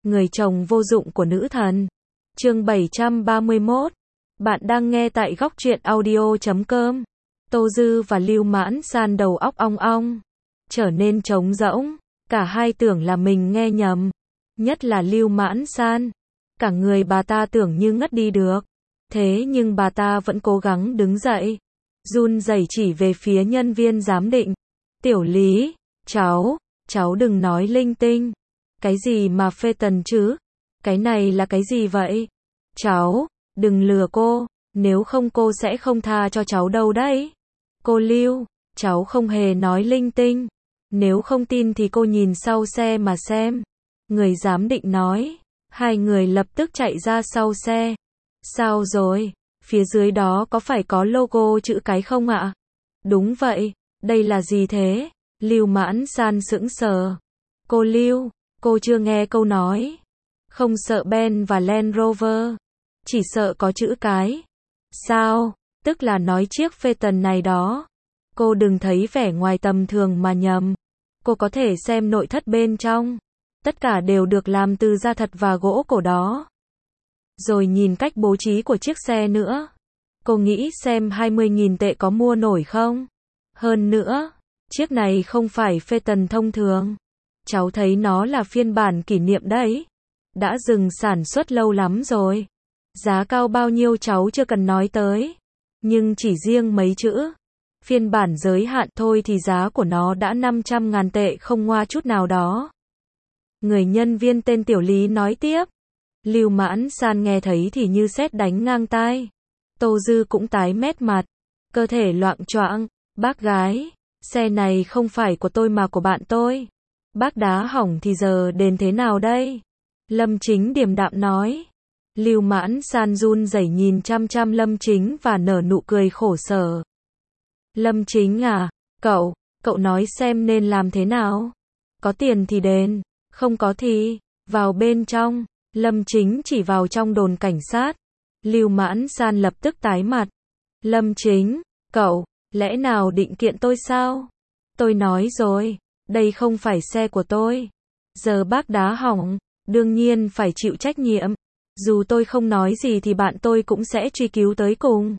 Người chồng vô dụng của nữ thần. Chương 731. Bạn đang nghe tại góc truyện audio.com. Tô Dư và Lưu Mãn San đầu óc ong ong, trở nên trống rỗng, cả hai tưởng là mình nghe nhầm. Nhất là Lưu Mãn San, cả người bà ta tưởng như ngất đi được. Thế nhưng bà ta vẫn cố gắng đứng dậy, run rẩy chỉ về phía nhân viên giám định. Tiểu Lý, cháu đừng nói linh tinh. Cái gì mà phê tần chứ? Cái này là cái gì vậy? Cháu, đừng lừa cô, nếu không cô sẽ không tha cho cháu đâu đấy. Cô Lưu, cháu không hề nói linh tinh. Nếu không tin thì cô nhìn sau xe mà xem. Người giám định nói. Hai người lập tức chạy ra sau xe. Sao rồi? Phía dưới đó có phải có logo chữ cái không ạ? Đúng vậy, đây là gì thế? Lưu Mãn San sững sờ. Cô Lưu, cô chưa nghe câu nói. Không sợ Ben và Land Rover, chỉ sợ có chữ cái. Sao? Tức là nói chiếc Phaeton này đó. Cô đừng thấy vẻ ngoài tầm thường mà nhầm. Cô có thể xem nội thất bên trong. Tất cả đều được làm từ da thật và gỗ cổ đó. Rồi nhìn cách bố trí của chiếc xe nữa. Cô nghĩ xem 20.000 tệ có mua nổi không? Hơn nữa, chiếc này không phải Phaeton thông thường. Cháu thấy nó là phiên bản kỷ niệm đấy. Đã dừng sản xuất lâu lắm rồi. Giá cao bao nhiêu cháu chưa cần nói tới. Nhưng chỉ riêng mấy chữ phiên bản giới hạn thôi thì giá của nó đã 500.000 tệ không ngoa chút nào đó. Người nhân viên tên Tiểu Lý nói tiếp. Lưu Mãn San nghe thấy thì như sét đánh ngang tai. Tô Dư cũng tái mét mặt, cơ thể loạng choạng. Bác gái, xe này không phải của tôi mà của bạn tôi. Bác đá hỏng thì giờ đền thế nào đây? Lâm Chính điềm đạm nói. Lưu Mãn San run rẩy nhìn chăm chăm Lâm Chính và nở nụ cười khổ sở. Lâm Chính à, cậu nói xem nên làm thế nào? Có tiền thì đền, không có thì vào bên trong. Lâm Chính chỉ vào trong đồn cảnh sát. Lưu Mãn San lập tức tái mặt. Lâm Chính, cậu, lẽ nào định kiện tôi sao? Tôi nói rồi, đây không phải xe của tôi. Giờ bác đá hỏng, đương nhiên phải chịu trách nhiệm. Dù tôi không nói gì thì bạn tôi cũng sẽ truy cứu tới cùng.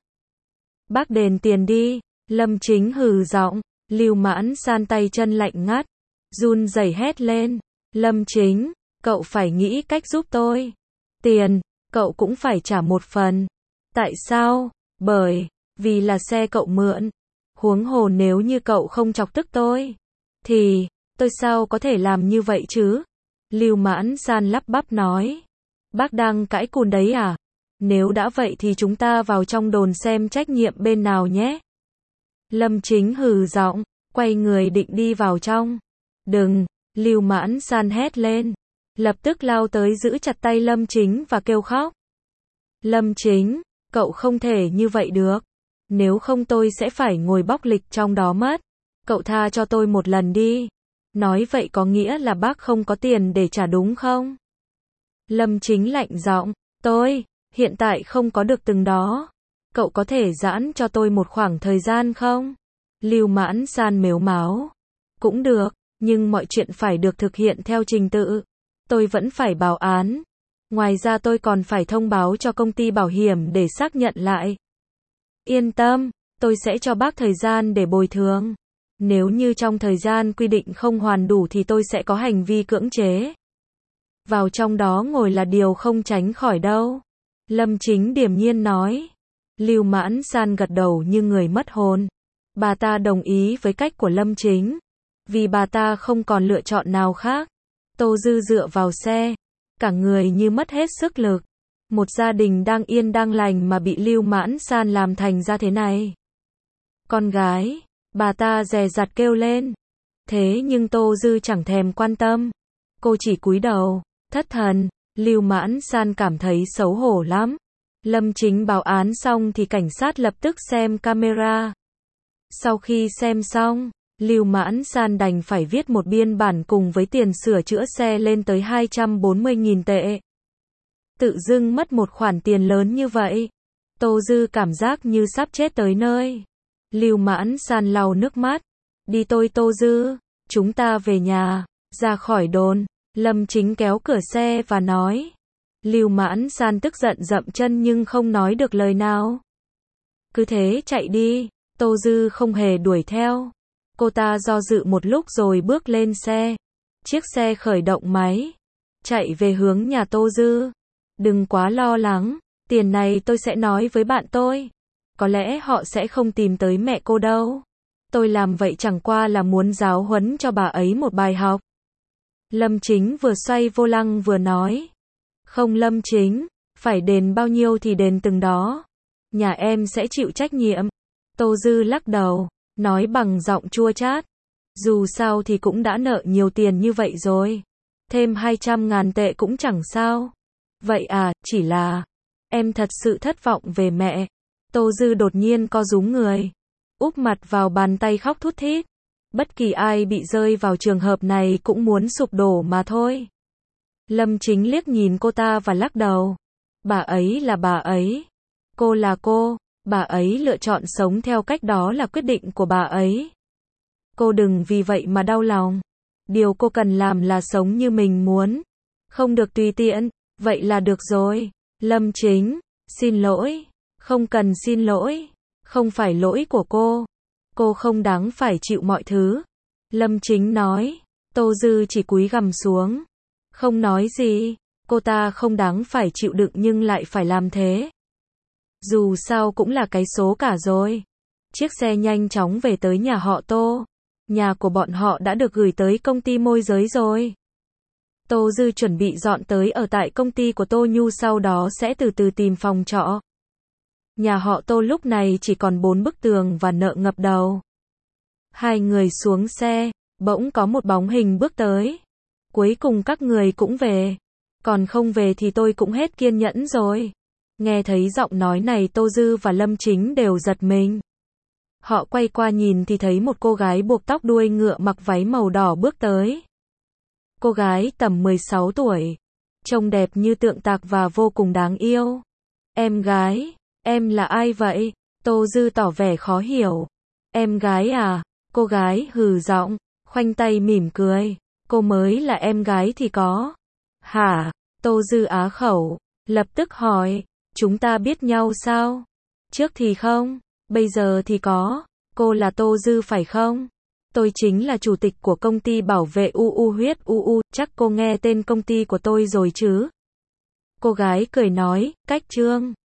Bác đền tiền đi. Lâm Chính hừ giọng. Lưu Mãn San tay chân lạnh ngắt, run rẩy hét lên. Lâm Chính, cậu phải nghĩ cách giúp tôi. Tiền, cậu cũng phải trả một phần. Tại sao? Bởi vì là xe cậu mượn. Huống hồ nếu như cậu không chọc tức tôi, thì tôi sao có thể làm như vậy chứ? Lưu Mãn San lắp bắp nói. Bác đang cãi cùn đấy à? Nếu đã vậy thì chúng ta vào trong đồn xem trách nhiệm bên nào nhé. Lâm Chính hừ giọng, quay người định đi vào trong. Đừng, Lưu Mãn San hét lên. Lập tức lao tới giữ chặt tay Lâm Chính và kêu khóc. Lâm Chính, cậu không thể như vậy được. Nếu không tôi sẽ phải ngồi bóc lịch trong đó mất. Cậu tha cho tôi một lần đi. Nói vậy có nghĩa là bác không có tiền để trả đúng không? Lâm Chính lạnh giọng. Tôi hiện tại không có được từng đó. Cậu có thể giãn cho tôi một khoảng thời gian không? Lưu Mãn San mếu máo. Cũng được, nhưng mọi chuyện phải được thực hiện theo trình tự. Tôi vẫn phải báo án. Ngoài ra tôi còn phải thông báo cho công ty bảo hiểm để xác nhận lại. Yên tâm, tôi sẽ cho bác thời gian để bồi thường. Nếu như trong thời gian quy định không hoàn đủ thì tôi sẽ có hành vi cưỡng chế. Vào trong đó ngồi là điều không tránh khỏi đâu. Lâm Chính điềm nhiên nói. Lưu Mãn San gật đầu như người mất hồn. Bà ta đồng ý với cách của Lâm Chính. Vì bà ta không còn lựa chọn nào khác. Tô Dư dựa vào xe. Cả người như mất hết sức lực. Một gia đình đang yên đang lành mà bị Lưu Mãn San làm thành ra thế này. Con gái, bà ta dè dặt kêu lên. Thế nhưng Tô Dư chẳng thèm quan tâm. Cô chỉ cúi đầu, thất thần. Lưu Mãn San cảm thấy xấu hổ lắm. Lâm Chính báo án xong thì cảnh sát lập tức xem camera. Sau khi xem xong, Lưu Mãn San đành phải viết một biên bản cùng với tiền sửa chữa xe lên tới 240.000 tệ. Tự dưng mất một khoản tiền lớn như vậy. Tô Dư cảm giác như sắp chết tới nơi. Lưu Mãn San lau nước mắt. Đi tôi Tô Dư, chúng ta về nhà, ra khỏi đồn. Lâm Chính kéo cửa xe và nói. Lưu Mãn San tức giận dậm chân nhưng không nói được lời nào. Cứ thế chạy đi, Tô Dư không hề đuổi theo. Cô ta do dự một lúc rồi bước lên xe. Chiếc xe khởi động máy, chạy về hướng nhà Tô Dư. Đừng quá lo lắng, tiền này tôi sẽ nói với bạn tôi. Có lẽ họ sẽ không tìm tới mẹ cô đâu. Tôi làm vậy chẳng qua là muốn giáo huấn cho bà ấy một bài học. Lâm Chính vừa xoay vô lăng vừa nói. Không Lâm Chính, phải đền bao nhiêu thì đền từng đó. Nhà em sẽ chịu trách nhiệm. Tô Dư lắc đầu, nói bằng giọng chua chát. Dù sao thì cũng đã nợ nhiều tiền như vậy rồi. Thêm 200.000 tệ cũng chẳng sao. Vậy à, chỉ là em thật sự thất vọng về mẹ. Tô Dư đột nhiên co rúm người, úp mặt vào bàn tay khóc thút thít. Bất kỳ ai bị rơi vào trường hợp này cũng muốn sụp đổ mà thôi. Lâm Chính liếc nhìn cô ta và lắc đầu. Bà ấy là bà ấy. Cô là cô. Bà ấy lựa chọn sống theo cách đó là quyết định của bà ấy. Cô đừng vì vậy mà đau lòng. Điều cô cần làm là sống như mình muốn. Không được tùy tiện. Vậy là được rồi. Lâm Chính, xin lỗi. Không cần xin lỗi. Không phải lỗi của cô. Cô không đáng phải chịu mọi thứ. Lâm Chính nói. Tô Dư chỉ cúi gằm xuống. Không nói gì. Cô ta không đáng phải chịu đựng nhưng lại phải làm thế. Dù sao cũng là cái số cả rồi. Chiếc xe nhanh chóng về tới nhà họ Tô. Nhà của bọn họ đã được gửi tới công ty môi giới rồi. Tô Dư chuẩn bị dọn tới ở tại công ty của Tô Nhu, sau đó sẽ từ từ tìm phòng trọ. Nhà họ Tô lúc này chỉ còn 4 bức tường và nợ ngập đầu. Hai người xuống xe, bỗng có một bóng hình bước tới. Cuối cùng các người cũng về. Còn không về thì tôi cũng hết kiên nhẫn rồi. Nghe thấy giọng nói này, Tô Dư và Lâm Chính đều giật mình. Họ quay qua nhìn thì thấy một cô gái buộc tóc đuôi ngựa mặc váy màu đỏ bước tới. Cô gái tầm 16 tuổi, trông đẹp như tượng tạc và vô cùng đáng yêu. Em gái, em là ai vậy? Tô Dư tỏ vẻ khó hiểu. Em gái à? Cô gái hừ giọng, khoanh tay mỉm cười. Cô mới là em gái thì có. Hả? Tô Dư á khẩu, lập tức hỏi. Chúng ta biết nhau sao? Trước thì không, bây giờ thì có. Cô là Tô Dư phải không? Tôi chính là chủ tịch của công ty bảo vệ huyết UU, chắc cô nghe tên công ty của tôi rồi chứ? Cô gái cười nói, cách Trương.